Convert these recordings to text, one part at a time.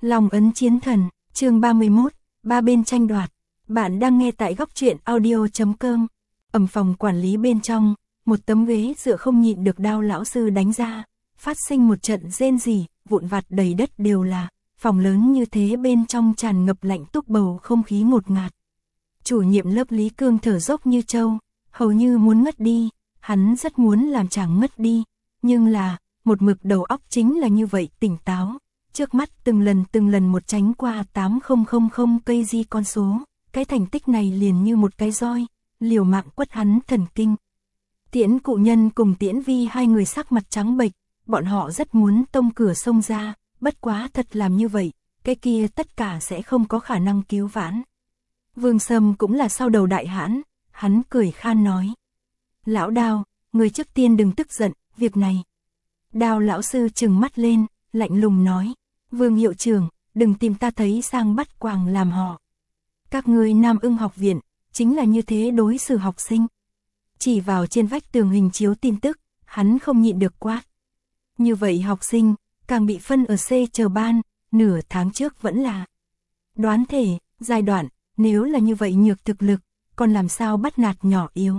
Long ấn chiến thần, chương 31, ba bên tranh đoạt. Bạn đang nghe tại góc truyện audio.com. Phòng quản lý bên trong, một tấm ghế dựa không nhịn được Đao lão sư đánh ra, phát sinh một trận rên rỉ, vụn vặt đầy đất đều là. Phòng lớn như thế bên trong tràn ngập lạnh túc bầu không khí ngột ngạt. Chủ nhiệm lớp Lý Cương thở dốc như trâu, hầu như muốn ngất đi, hắn rất muốn làm chàng ngất đi, nhưng là, một mực đầu óc chính là như vậy tỉnh táo. Trước mắt từng lần một tránh qua 8000 cây di con số, cái thành tích này liền như một cái roi, liều mạng quất hắn thần kinh. Tiễn Cụ Nhân cùng Tiễn Vi hai người sắc mặt trắng bệch, bọn họ rất muốn tông cửa xông ra, bất quá thật làm như vậy, cái kia tất cả sẽ không có khả năng cứu vãn. Vương Sâm cũng là sau đầu đại hãn, hắn cười khan nói. Lão Đao, người trước tiên đừng tức giận, việc này. Đao lão sư trừng mắt lên, lạnh lùng nói. Vương hiệu trưởng, đừng tìm ta thấy sang bắt quàng làm họ. Các ngươi Nam Ưng học viện, chính là như thế đối xử học sinh. Chỉ vào trên vách tường hình chiếu tin tức, hắn không nhịn được quát. Như vậy học sinh, càng bị phân ở C chờ ban, nửa tháng trước vẫn là đoán thể, giai đoạn, nếu là như vậy nhược thực lực, còn làm sao bắt nạt nhỏ yếu.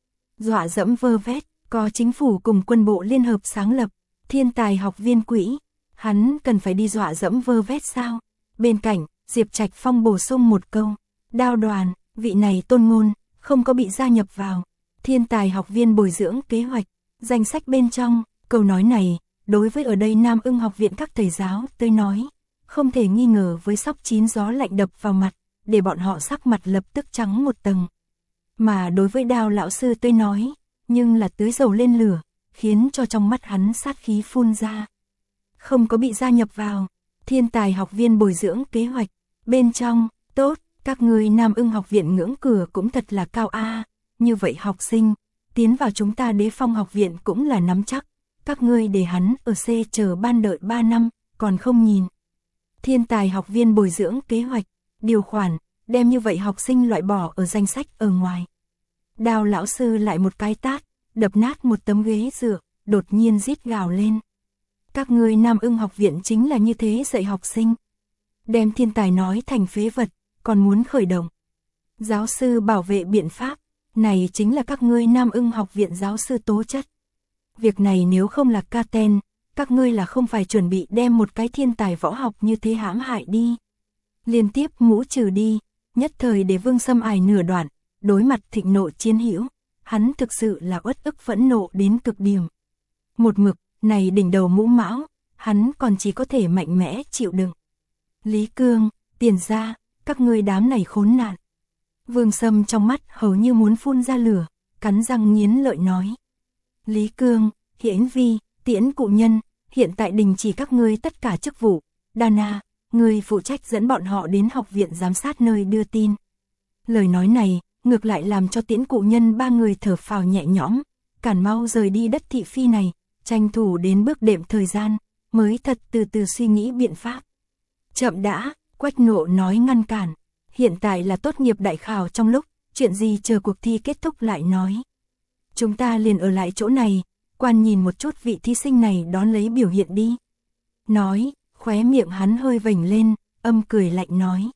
Dọa dẫm vơ vét, có chính phủ cùng quân bộ liên hợp sáng lập, thiên tài học viên quỹ, hắn cần phải đi dọa dẫm vơ vét sao? Bên cạnh, Diệp Trạch Phong bổ sung một câu, Đao đoàn, vị này Tôn Ngôn, không có bị gia nhập vào thiên tài học viên bồi dưỡng kế hoạch, danh sách bên trong. Câu nói này, đối với ở đây Nam Ưng học viện các thầy giáo tới nói, không thể nghi ngờ với sóc chín gió lạnh đập vào mặt, để bọn họ sắc mặt lập tức trắng một tầng. Mà đối với Đao lão sư tới nói, nhưng là tưới dầu lên lửa, khiến cho trong mắt hắn sát khí phun ra. Không có bị gia nhập vào thiên tài học viên bồi dưỡng kế hoạch, bên trong, tốt, các ngươi Nam Ưng học viện ngưỡng cửa cũng thật là cao a, như vậy học sinh, tiến vào chúng ta Đế Phong học viện cũng là nắm chắc, các ngươi để hắn ở C chờ ban đợi 3 năm, còn không nhìn. Thiên tài học viên bồi dưỡng kế hoạch, điều khoản, đem như vậy học sinh loại bỏ ở danh sách ở ngoài. Đao lão sư lại một cái tát, đập nát một tấm ghế dựa, đột nhiên rít gào lên. Các ngươi Nam Ưng học viện chính là như thế dạy học sinh. Đem thiên tài nói thành phế vật, còn muốn khởi động giáo sư bảo vệ biện pháp, này chính là các ngươi Nam Ưng học viện giáo sư tố chất. Việc này nếu không là ca ten, các ngươi là không phải chuẩn bị đem một cái thiên tài võ học như thế hãm hại đi. Liên tiếp ngũ trừ đi, nhất thời để Vương Sâm ải nửa đoạn, đối mặt thịnh nộ chiến hữu, hắn thực sự là uất ức phẫn nộ đến cực điểm. Một mực, này đỉnh đầu mũ mão, hắn còn chỉ có thể mạnh mẽ chịu đựng. Lý Cương, Tiền Gia, các ngươi đám này khốn nạn. Vương Sâm trong mắt hầu như muốn phun ra lửa, cắn răng nghiến lợi nói. Lý Cương, Hiển Vi, Tiễn Cụ Nhân, hiện tại đình chỉ các ngươi tất cả chức vụ. Đana, ngươi phụ trách dẫn bọn họ đến học viện giám sát nơi đưa tin. Lời nói này, ngược lại làm cho Tiễn Cụ Nhân ba người thở phào nhẹ nhõm, cản mau rời đi đất thị phi này, tranh thủ đến bước đệm thời gian, mới thật từ từ suy nghĩ biện pháp. Chậm đã, Quách Nộ nói ngăn cản, hiện tại là tốt nghiệp đại khảo trong lúc, chuyện gì chờ cuộc thi kết thúc lại nói. Chúng ta liền ở lại chỗ này, quan nhìn một chút vị thí sinh này đón lấy biểu hiện đi. Nói, khóe miệng hắn hơi vểnh lên, âm cười lạnh nói.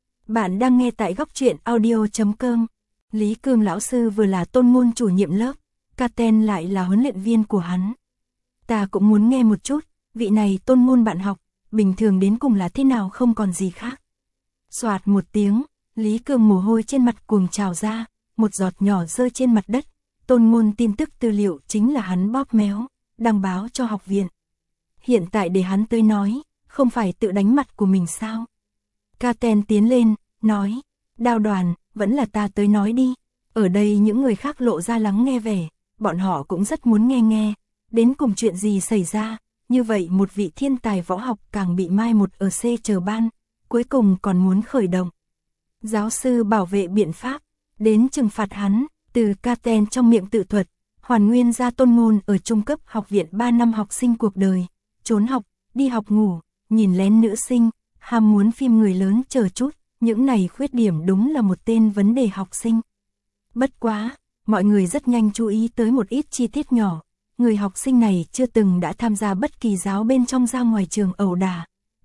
Bạn đang nghe tại góc truyện audio.com. Lý Cương lão sư vừa là Tôn Ngôn chủ nhiệm lớp, Caten lại là huấn luyện viên của hắn. Ta cũng muốn nghe một chút, vị này Tôn Ngôn bạn học, bình thường đến cùng là thế nào không còn gì khác. Soạt một tiếng, Lý Cương mồ hôi trên mặt cuồng trào ra, một giọt nhỏ rơi trên mặt đất. Tôn Ngôn tin tức tư liệu chính là hắn bóp méo, đăng báo cho học viện. Hiện tại để hắn tới nói, không phải tự đánh mặt của mình sao? Caten tiến lên, nói, Đao đoàn, vẫn là ta tới nói đi. Ở đây những người khác lộ ra lắng nghe vẻ, bọn họ cũng rất muốn nghe, đến cùng chuyện gì xảy ra, như vậy một vị thiên tài võ học càng bị mai một ở C chờ ban, cuối cùng còn muốn khởi động giáo sư bảo vệ biện pháp, đến trừng phạt hắn. Từ Caten trong miệng tự thuật, hoàn nguyên ra Tôn Ngôn ở trung cấp học viện 3 năm học sinh cuộc đời, trốn học, đi học ngủ, nhìn lén nữ sinh, ham muốn phim người lớn chờ chút, những này khuyết điểm đúng là một tên vấn đề học sinh. Bất quá, mọi người rất nhanh chú ý tới một ít chi tiết nhỏ, người học sinh này chưa từng đã tham gia bất kỳ giáo bên trong ra ngoài trường ẩu đả,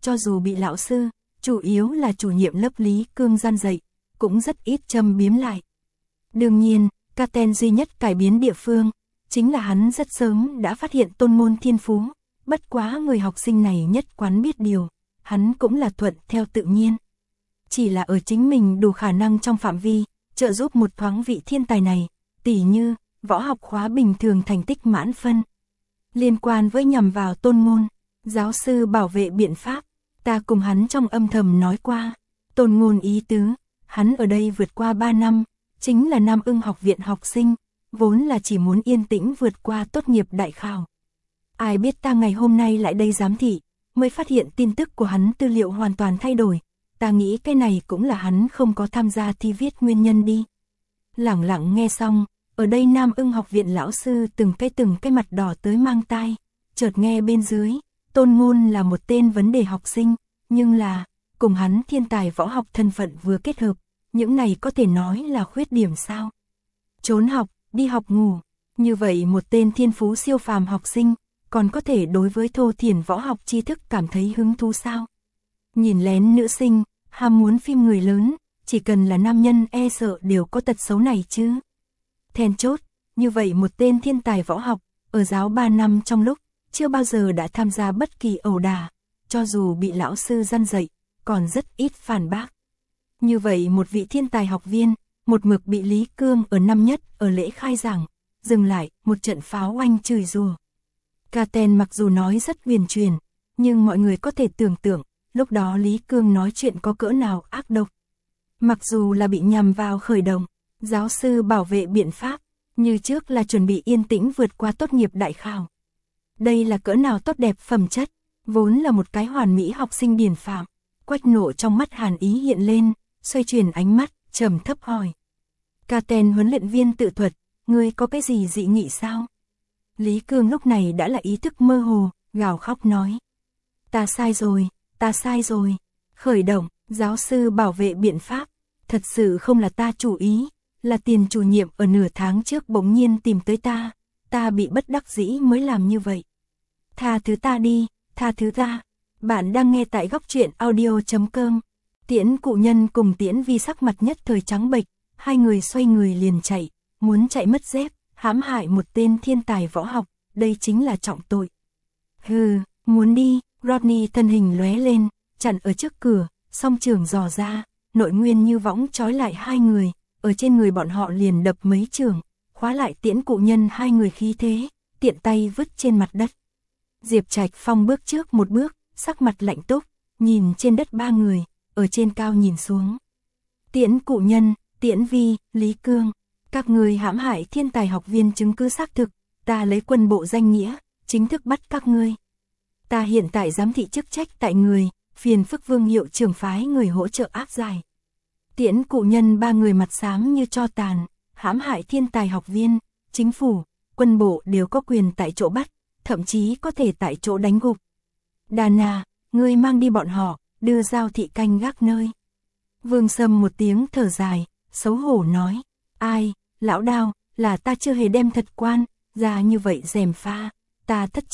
cho dù bị lão sư, chủ yếu là chủ nhiệm lớp Lý Cương gian dạy, cũng rất ít châm biếm lại. Đương nhiên, Caten duy nhất cải biến địa phương, chính là hắn rất sớm đã phát hiện Tôn Ngôn thiên phú, bất quá người học sinh này nhất quán biết điều, hắn cũng là thuận theo tự nhiên. Chỉ là ở chính mình đủ khả năng trong phạm vi, trợ giúp một thoáng vị thiên tài này, tỉ như, võ học khóa bình thường thành tích mãn phân. Liên quan với nhằm vào Tôn Ngôn, giáo sư bảo vệ biện pháp, ta cùng hắn trong âm thầm nói qua, Tôn Ngôn ý tứ, hắn ở đây vượt qua 3 năm, chính là Nam Ưng học viện học sinh, vốn là chỉ muốn yên tĩnh vượt qua tốt nghiệp đại khảo. Ai biết ta ngày hôm nay lại đây giám thị, mới phát hiện tin tức của hắn tư liệu hoàn toàn thay đổi, ta nghĩ cái này cũng là hắn không có tham gia thi viết nguyên nhân đi. Lẳng lặng nghe xong, ở đây Nam Ưng học viện lão sư từng cái mặt đỏ tới mang tai, chợt nghe bên dưới, Tôn Ngôn là một tên vấn đề học sinh, nhưng là, cùng hắn thiên tài võ học thân phận vừa kết hợp, những này có thể nói là khuyết điểm sao? Trốn học, đi học ngủ, như vậy một tên thiên phú siêu phàm học sinh, còn có thể đối với thô thiển võ học tri thức cảm thấy hứng thú sao? Nhìn lén nữ sinh, ham muốn phim người lớn, chỉ cần là nam nhân e sợ đều có tật xấu này chứ. Then chốt, như vậy một tên thiên tài võ học, ở giáo 3 năm trong lúc, chưa bao giờ đã tham gia bất kỳ ẩu đả, cho dù bị lão sư răn dạy, còn rất ít phản bác. Như vậy một vị thiên tài học viên, một mực bị Lý Cương ở năm nhất ở lễ khai giảng, dừng lại, một trận pháo oanh chửi rủa. Caten mặc dù nói rất huyền truyền, nhưng mọi người có thể tưởng tượng, lúc đó Lý Cương nói chuyện có cỡ nào ác độc. Mặc dù là bị nhằm vào khởi động, giáo sư bảo vệ biện pháp, như trước là chuẩn bị yên tĩnh vượt qua tốt nghiệp đại khảo. Đây là cỡ nào tốt đẹp phẩm chất, vốn là một cái hoàn mỹ học sinh điển phạm. Quách Nộ trong mắt hàn ý hiện lên, xoay chuyển ánh mắt, trầm thấp hỏi. Caten huấn luyện viên tự thuật, ngươi có cái gì dị nghị sao? Lý Cương lúc này đã là ý thức mơ hồ, gào khóc nói. Ta sai rồi. Khởi động, giáo sư bảo vệ biện pháp, thật sự không là ta chủ ý, là tiền chủ nhiệm ở nửa tháng trước bỗng nhiên tìm tới ta bị bất đắc dĩ mới làm như vậy. Tha thứ ta đi, tha thứ ta. Bạn đang nghe tại góc truyện audio.com. Tiễn Cụ Nhân cùng Tiễn Vi sắc mặt nhất thời trắng bệch, hai người xoay người liền chạy, muốn chạy mất dép, hãm hại một tên thiên tài võ học, đây chính là trọng tội. Hừ, muốn đi, Rodney thân hình lóe lên, chặn ở trước cửa, song trường dò ra, nội nguyên như võng trói lại hai người, ở trên người bọn họ liền đập mấy trường, khóa lại Tiễn Cụ Nhân hai người khí thế, tiện tay vứt trên mặt đất. Diệp Trạch Phong bước trước một bước, sắc mặt lạnh túc, nhìn trên đất ba người, ở trên cao nhìn xuống. Tiễn Cụ Nhân, Tiễn Vi, Lý Cương, các người hãm hại thiên tài học viên chứng cứ xác thực, ta lấy quân bộ danh nghĩa, chính thức bắt các ngươi. Ta hiện tại giám thị chức trách tại người, phiền phức Vương hiệu trưởng phái người hỗ trợ áp giải. Tiễn Cụ Nhân ba người mặt xám như tro tàn, hãm hại thiên tài học viên, chính phủ, quân bộ đều có quyền tại chỗ bắt, thậm chí có thể tại chỗ đánh gục. Đà Nà, ngươi mang đi bọn họ, đưa giao thị canh gác nơi. Vương Sâm một tiếng thở dài, xấu hổ nói, ai, lão Đao, là ta chưa hề đem thật quan, ra như vậy gièm pha, ta thất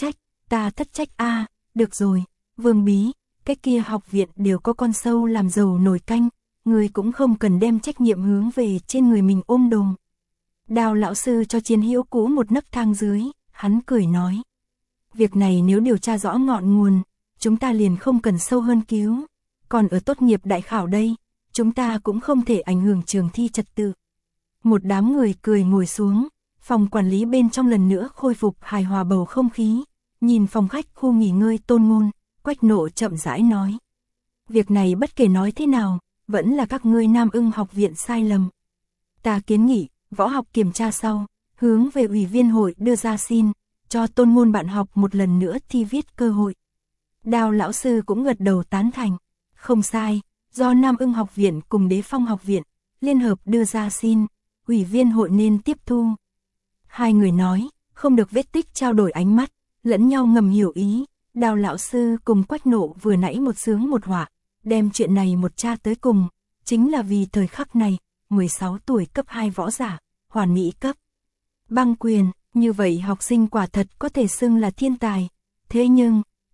trách a. Được rồi, Vương Bí, cái kia học viện đều có con sâu làm dầu nồi canh, ngươi cũng không cần đem trách nhiệm hướng về trên người mình ôm đồm. Đào lão sư cho Chiến Hữu cũ một nấc thang dưới, hắn cười nói. Việc này nếu điều tra rõ ngọn nguồn, chúng ta liền không cần sâu hơn cứu. Còn ở tốt nghiệp đại khảo đây, chúng ta cũng không thể ảnh hưởng trường thi trật tự. Một đám người cười ngồi xuống, phòng quản lý bên trong lần nữa khôi phục hài hòa bầu không khí. Nhìn phòng khách khu nghỉ ngơi Tôn Ngôn, Quách Nộ chậm rãi nói. Việc này bất kể nói thế nào, vẫn là các ngươi Nam Ưng học viện sai lầm. Ta kiến nghị, võ học kiểm tra sau, hướng về ủy viên hội đưa ra xin, cho Tôn Ngôn bạn học một lần nữa thi viết cơ hội. Đào lão sư cũng gật đầu tán thành. Không sai, do Nam Ưng học viện cùng Đế Phong học viện, liên hợp đưa ra xin, ủy viên hội nên tiếp thu. Hai người nói, không được vết tích trao đổi ánh mắt, lẫn nhau ngầm hiểu ý. Đào lão sư cùng Quách Nộ vừa nãy một sướng một họa, đem chuyện này một tra tới cùng, chính là vì thời khắc này, 16 tuổi cấp 2 võ giả, hoàn mỹ cấp băng quyền, như vậy học sinh quả thật có thể xưng là thiên tài. Thế nhưng,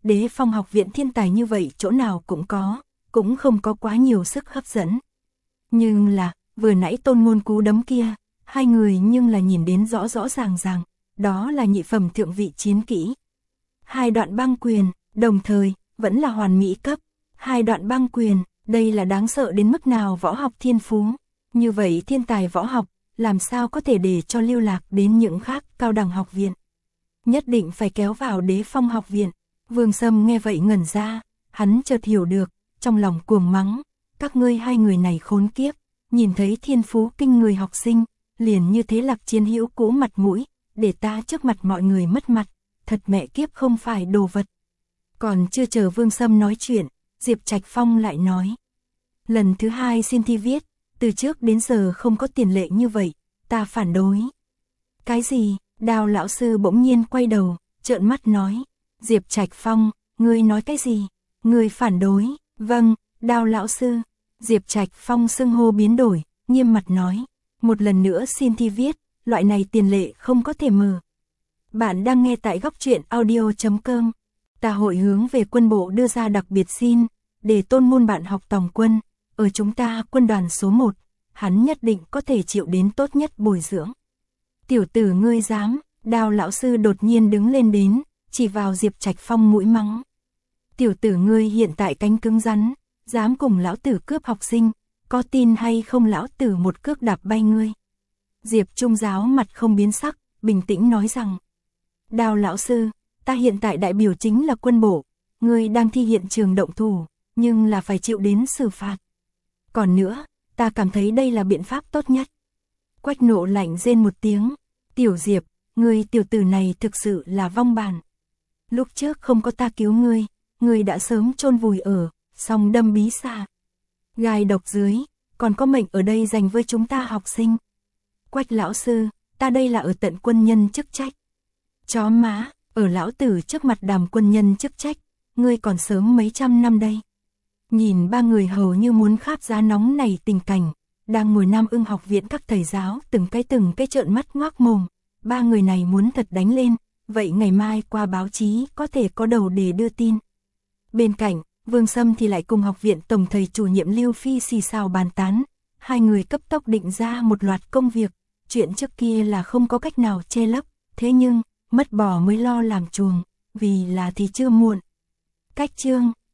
Đế Phong học viện thiên tài như vậy chỗ nào cũng có, cũng không có quá nhiều sức hấp dẫn. Nhưng là, vừa nãy Tôn Ngôn cú đấm kia, hai người nhưng là nhìn đến rõ rõ ràng ràng, đó là nhị phẩm thượng vị chiến kỹ. Hai đoạn băng quyền, đồng thời, vẫn là hoàn mỹ cấp. Hai đoạn băng quyền, đây là đáng sợ đến mức nào võ học thiên phú. Như vậy thiên tài võ học, làm sao có thể để cho lưu lạc đến những khác cao đẳng học viện. Nhất định phải kéo vào Đế Phong học viện. Vương Sâm nghe vậy ngẩn ra, hắn chợt hiểu được, trong lòng cuồng mắng, các ngươi hai người này khốn kiếp, nhìn thấy thiên phú kinh người học sinh, liền như thế lạc chiến hữu cũ mặt mũi, để ta trước mặt mọi người mất mặt, thật mẹ kiếp không phải đồ vật. Còn chưa chờ Vương Sâm nói chuyện, Diệp Trạch Phong lại nói. Lần thứ hai xin thi viết, từ trước đến giờ không có tiền lệ như vậy, ta phản đối. Cái gì? Đào lão sư bỗng nhiên quay đầu, trợn mắt nói. Diệp Trạch Phong, ngươi nói cái gì? Ngươi phản đối? Vâng, Đào lão sư. Diệp Trạch Phong xưng hô biến đổi, nghiêm mặt nói. Một lần nữa xin thi viết, loại này tiền lệ không có thể mở. Bạn đang nghe tại góc truyện audio.com. Ta hội hướng về quân bộ đưa ra đặc biệt xin, để tôn môn bạn học tòng quân, ở chúng ta quân đoàn số 1, hắn nhất định có thể chịu đến tốt nhất bồi dưỡng. Tiểu tử ngươi dám? Đào lão sư đột nhiên đứng lên đến, chỉ vào Diệp Trạch Phong mũi mắng. Tiểu tử ngươi hiện tại cánh cứng rắn, dám cùng lão tử cướp học sinh, có tin hay không lão tử một cước đạp bay ngươi. Diệp Trung giáo mặt không biến sắc, bình tĩnh nói rằng. Đào lão sư, ta hiện tại đại biểu chính là quân bộ, ngươi đang thi hiện trường động thủ, nhưng là phải chịu đến xử phạt. Còn nữa, ta cảm thấy đây là biện pháp tốt nhất. Quách Nộ lạnh rên một tiếng, Tiểu Diệp, ngươi tiểu tử này thực sự là vong bản. Lúc trước không có ta cứu ngươi đã sớm chôn vùi ở, song đâm bí xà. Gai độc dưới, còn có mệnh ở đây dành với chúng ta học sinh. Quách lão sư, ta đây là ở tận quân nhân chức trách. Chó má, ở lão tử trước mặt đàm quân nhân chức trách, ngươi còn sớm mấy trăm năm đây. Nhìn ba người hầu như muốn kháp giá nóng này tình cảnh, đang ngồi Nam Ưng học viện các thầy giáo từng cái trợn mắt ngoác mồm, ba người này muốn thật đánh lên, vậy ngày mai qua báo chí có thể có đầu để đưa tin. Bên cạnh, Vương Sâm thì lại cùng học viện tổng thầy chủ nhiệm Lưu Phi xì xào bàn tán, hai người cấp tốc định ra một loạt công việc, chuyện trước kia là không có cách nào che lấp, thế nhưng, mất bò mới lo làm chuồng, vì là thì chưa muộn. Cách chương